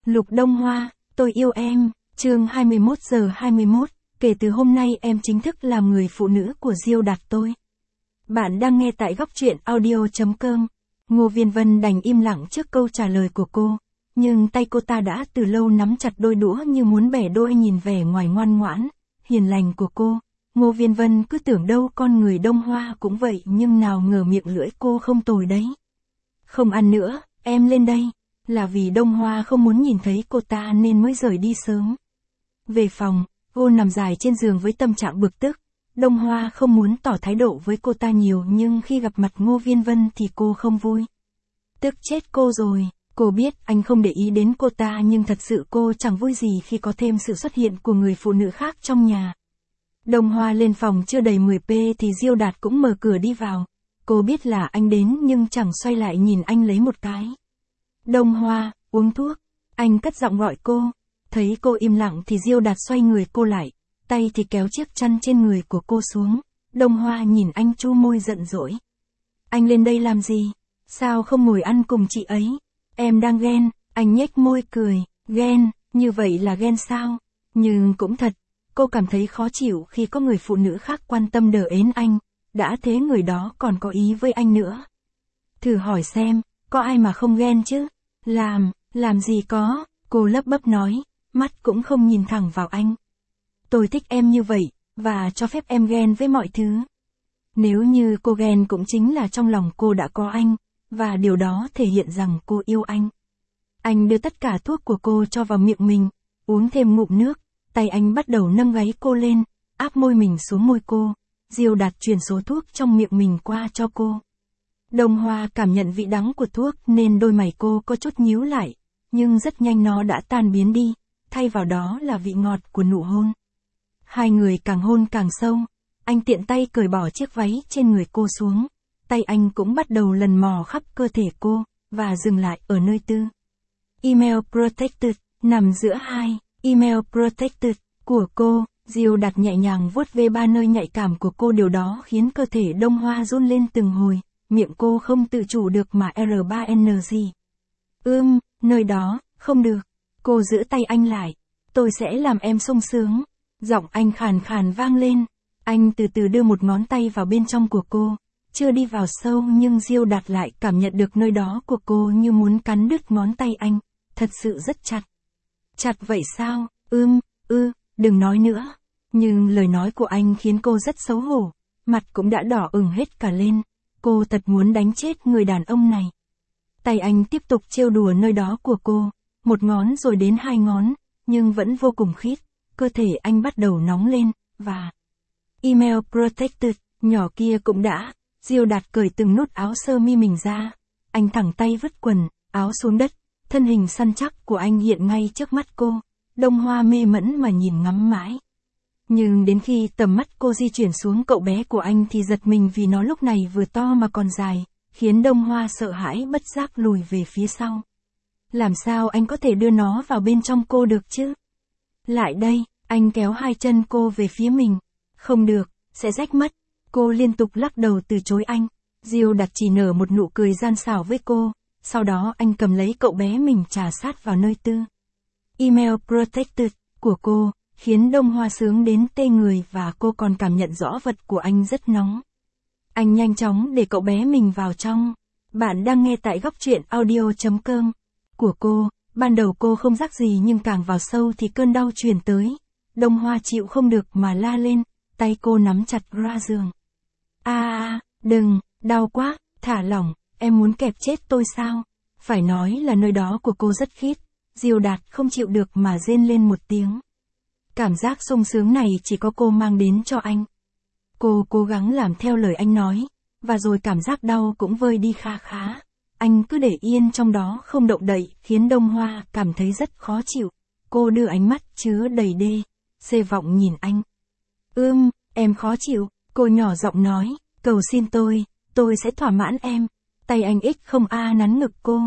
Lục Đông Hoa, tôi yêu em, chương 21:21, kể từ hôm nay em chính thức làm người phụ nữ của Diêu Đạt tôi. Bạn đang nghe tại góc truyện audio.com. Ngô Viên Vân đành im lặng trước câu trả lời của cô, nhưng tay cô ta đã từ lâu nắm chặt đôi đũa như muốn bẻ đôi. Nhìn vẻ ngoài ngoan ngoãn, hiền lành của cô, Ngô Viên Vân cứ tưởng đâu con người Đông Hoa cũng vậy, nhưng nào ngờ miệng lưỡi cô không tồi đấy. Không ăn nữa, em lên đây. Là vì Đông Hoa không muốn nhìn thấy cô ta nên mới rời đi sớm. Về phòng, cô nằm dài trên giường với tâm trạng bực tức. Đông Hoa không muốn tỏ thái độ với cô ta nhiều, nhưng khi gặp mặt Ngô Viên Vân thì cô không vui. Tức chết cô rồi, cô biết anh không để ý đến cô ta, nhưng thật sự cô chẳng vui gì khi có thêm sự xuất hiện của người phụ nữ khác trong nhà. Đông Hoa lên phòng chưa đầy 10p thì Diêu Đạt cũng mở cửa đi vào. Cô biết là anh đến nhưng chẳng xoay lại nhìn anh lấy một cái. Đông Hoa, uống thuốc. Anh cất giọng gọi cô. Thấy cô im lặng thì Diêu Đạt xoay người cô lại, tay thì kéo chiếc chăn trên người của cô xuống. Đông Hoa nhìn anh chu môi giận dỗi. Anh lên đây làm gì? Sao không ngồi ăn cùng chị ấy? Em đang ghen. Anh nhếch môi cười. Ghen, như vậy là ghen sao? Nhưng cũng thật, cô cảm thấy khó chịu khi có người phụ nữ khác quan tâm đờ ến anh. Đã thế người đó còn có ý với anh nữa. Thử hỏi xem, có ai mà không ghen chứ? Làm gì có, cô lấp bấp nói, mắt cũng không nhìn thẳng vào anh. Tôi thích em như vậy, và cho phép em ghen với mọi thứ. Nếu như cô ghen cũng chính là trong lòng cô đã có anh, và điều đó thể hiện rằng cô yêu anh. Anh đưa tất cả thuốc của cô cho vào miệng mình, uống thêm ngụm nước, tay anh bắt đầu nâng gáy cô lên, áp môi mình xuống môi cô. Diêu Đạt truyền số thuốc trong miệng mình qua cho cô. Đông Hoa cảm nhận vị đắng của thuốc nên đôi mày cô có chút nhíu lại, nhưng rất nhanh nó đã tan biến đi, thay vào đó là vị ngọt của nụ hôn. Hai người càng hôn càng sâu, anh tiện tay cởi bỏ chiếc váy trên người cô xuống, tay anh cũng bắt đầu lần mò khắp cơ thể cô, và dừng lại ở nơi tư. Email protected, nằm giữa hai, email protected, của cô. Diêu Đạt nhẹ nhàng vuốt ve ba nơi nhạy cảm của cô, điều đó khiến cơ thể Đông Hoa run lên từng hồi, miệng cô không tự chủ được mà R3N gì. Nơi đó, không được. Cô giữ tay anh lại. Tôi sẽ làm em sung sướng. Giọng anh khàn khàn vang lên. Anh từ từ đưa một ngón tay vào bên trong của cô. Chưa đi vào sâu nhưng Diêu Đạt lại cảm nhận được nơi đó của cô như muốn cắn đứt ngón tay anh. Thật sự rất chặt. Chặt vậy sao? Đừng nói nữa. Nhưng lời nói của anh khiến cô rất xấu hổ. Mặt cũng đã đỏ ửng hết cả lên. Cô thật muốn đánh chết người đàn ông này. Tay anh tiếp tục trêu đùa nơi đó của cô. Một ngón rồi đến hai ngón. Nhưng vẫn vô cùng khít. Cơ thể anh bắt đầu nóng lên. Và email protected, nhỏ kia cũng đã. Diêu Đạt cởi từng nút áo sơ mi mình ra. Anh thẳng tay vứt quần, áo xuống đất. Thân hình săn chắc của anh hiện ngay trước mắt cô. Đông Hoa mê mẫn mà nhìn ngắm mãi. Nhưng đến khi tầm mắt cô di chuyển xuống cậu bé của anh thì giật mình vì nó lúc này vừa to mà còn dài, khiến Đông Hoa sợ hãi bất giác lùi về phía sau. Làm sao anh có thể đưa nó vào bên trong cô được chứ? Lại đây, anh kéo hai chân cô về phía mình. Không được, sẽ rách mất. Cô liên tục lắc đầu từ chối anh. Diêu Đạt chỉ nở một nụ cười gian xảo với cô, sau đó anh cầm lấy cậu bé mình trà sát vào nơi tư. Email protected, của cô, khiến Đông Hoa sướng đến tê người và cô còn cảm nhận rõ vật của anh rất nóng. Anh nhanh chóng để cậu bé mình vào trong. Bạn đang nghe tại góc truyện audio.com. Của cô, ban đầu cô không rắc gì nhưng càng vào sâu thì cơn đau truyền tới. Đông Hoa chịu không được mà la lên, tay cô nắm chặt ra giường. Đừng, đau quá, thả lỏng, em muốn kẹp chết tôi sao? Phải nói là nơi đó của cô rất khít. Diêu Đạt không chịu được mà rên lên một tiếng. Cảm giác sung sướng này chỉ có cô mang đến cho anh. Cô cố gắng làm theo lời anh nói, và rồi cảm giác đau cũng vơi đi kha khá. Anh cứ để yên trong đó không động đậy, khiến Đông Hoa cảm thấy rất khó chịu. Cô đưa ánh mắt chứa đầy xê vọng nhìn anh. Em khó chịu, cô nhỏ giọng nói, cầu xin tôi sẽ thỏa mãn em. Tay anh không nắn ngực cô.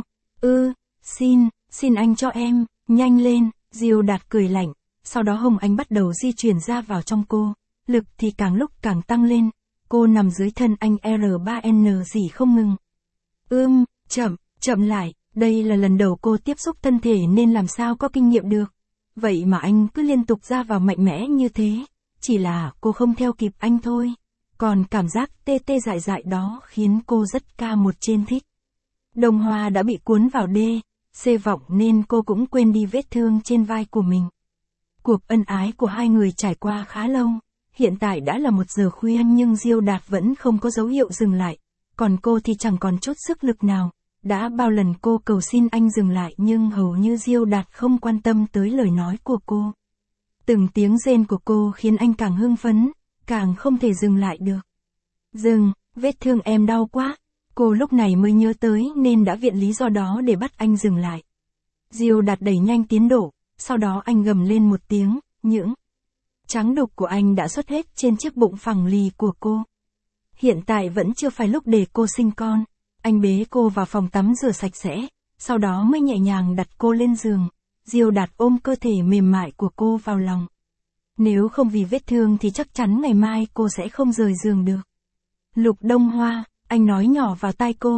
Xin anh cho em, nhanh lên. Diêu Đạt cười lạnh. Sau đó hông anh bắt đầu di chuyển ra vào trong cô. Lực thì càng lúc càng tăng lên. Cô nằm dưới thân anh R3N gì không ngừng. Chậm lại, Đây là lần đầu cô tiếp xúc thân thể nên làm sao có kinh nghiệm được. Vậy mà anh cứ liên tục ra vào mạnh mẽ như thế. Chỉ là cô không theo kịp anh thôi. Còn cảm giác tê tê dại dại đó khiến cô rất ca một trên thích. Đồng Hoa đã bị cuốn vào C vọng nên cô cũng quên đi vết thương trên vai của mình. Cuộc ân ái của hai người trải qua khá lâu. Hiện tại đã là 1 giờ khuya nhưng Diêu Đạt vẫn không có dấu hiệu dừng lại. Còn cô thì chẳng còn chút sức lực nào. Đã bao lần cô cầu xin anh dừng lại nhưng hầu như Diêu Đạt không quan tâm tới lời nói của cô. Từng tiếng rên của cô khiến anh càng hưng phấn, càng không thể dừng lại được. Dừng, vết thương em đau quá. Cô lúc này mới nhớ tới nên đã viện lý do đó để bắt anh dừng lại. Diêu Đạt đẩy nhanh tiến độ, sau đó anh gầm lên một tiếng, những trắng đục của anh đã xuất hết trên chiếc bụng phẳng lì của cô. Hiện tại vẫn chưa phải lúc để cô sinh con. Anh bế cô vào phòng tắm rửa sạch sẽ, sau đó mới nhẹ nhàng đặt cô lên giường. Diêu Đạt ôm cơ thể mềm mại của cô vào lòng. Nếu không vì vết thương thì chắc chắn ngày mai cô sẽ không rời giường được. Lục Đông Hoa, anh nói nhỏ vào tai cô.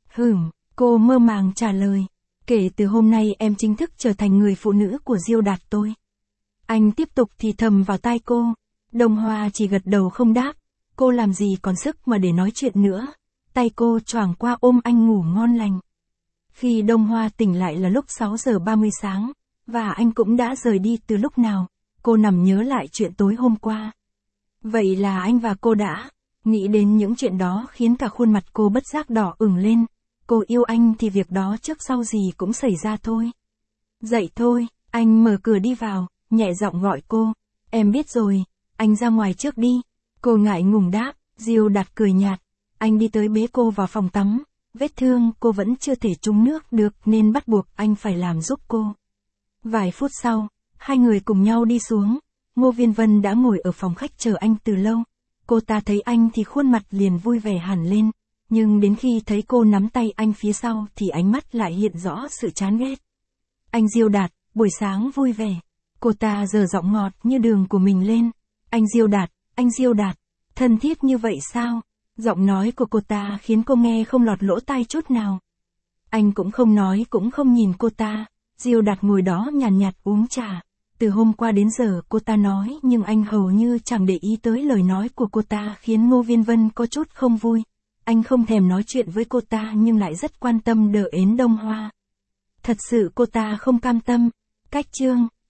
Cô mơ màng trả lời. Kể từ hôm nay em chính thức trở thành người phụ nữ của Diêu Đạt tôi. Anh tiếp tục thì thầm vào tai cô. Đông Hoa chỉ gật đầu không đáp. Cô làm gì còn sức mà để nói chuyện nữa. Tay cô choàng qua ôm anh ngủ ngon lành. Khi Đông Hoa tỉnh lại là lúc 6 giờ 30 sáng, và anh cũng đã rời đi từ lúc nào. Cô nằm nhớ lại chuyện tối hôm qua. Vậy là anh và cô đã nghĩ đến những chuyện đó khiến cả khuôn mặt cô bất giác đỏ ửng lên. Cô yêu anh thì việc đó trước sau gì cũng xảy ra thôi. Dậy thôi, anh mở cửa đi vào, nhẹ giọng gọi cô. Em biết rồi, anh ra ngoài trước đi. Cô ngại ngùng đáp. Diêu Đạt cười nhạt. Anh đi tới bế cô vào phòng tắm. Vết thương cô vẫn chưa thể trúng nước được nên bắt buộc anh phải làm giúp cô. Vài phút sau, hai người cùng nhau đi xuống. Ngô Viên Vân đã ngồi ở phòng khách chờ anh từ lâu. Cô ta thấy anh thì khuôn mặt liền vui vẻ hẳn lên. Nhưng đến khi thấy cô nắm tay anh phía sau thì ánh mắt lại hiện rõ sự chán ghét. Anh Diêu Đạt, buổi sáng vui vẻ. Cô ta giở giọng ngọt như đường của mình lên. Anh Diêu Đạt, thân thiết như vậy sao? Giọng nói của cô ta khiến cô nghe không lọt lỗ tai chút nào. Anh cũng không nói cũng không nhìn cô ta. Diêu Đạt ngồi đó nhàn nhạt uống trà. Từ hôm qua đến giờ cô ta nói nhưng anh hầu như chẳng để ý tới lời nói của cô ta khiến Ngô Viên Vân có chút không vui. Anh không thèm nói chuyện với cô ta nhưng lại rất quan tâm đỡ ến Đông Hoa. Thật sự cô ta không cam tâm. Cách chương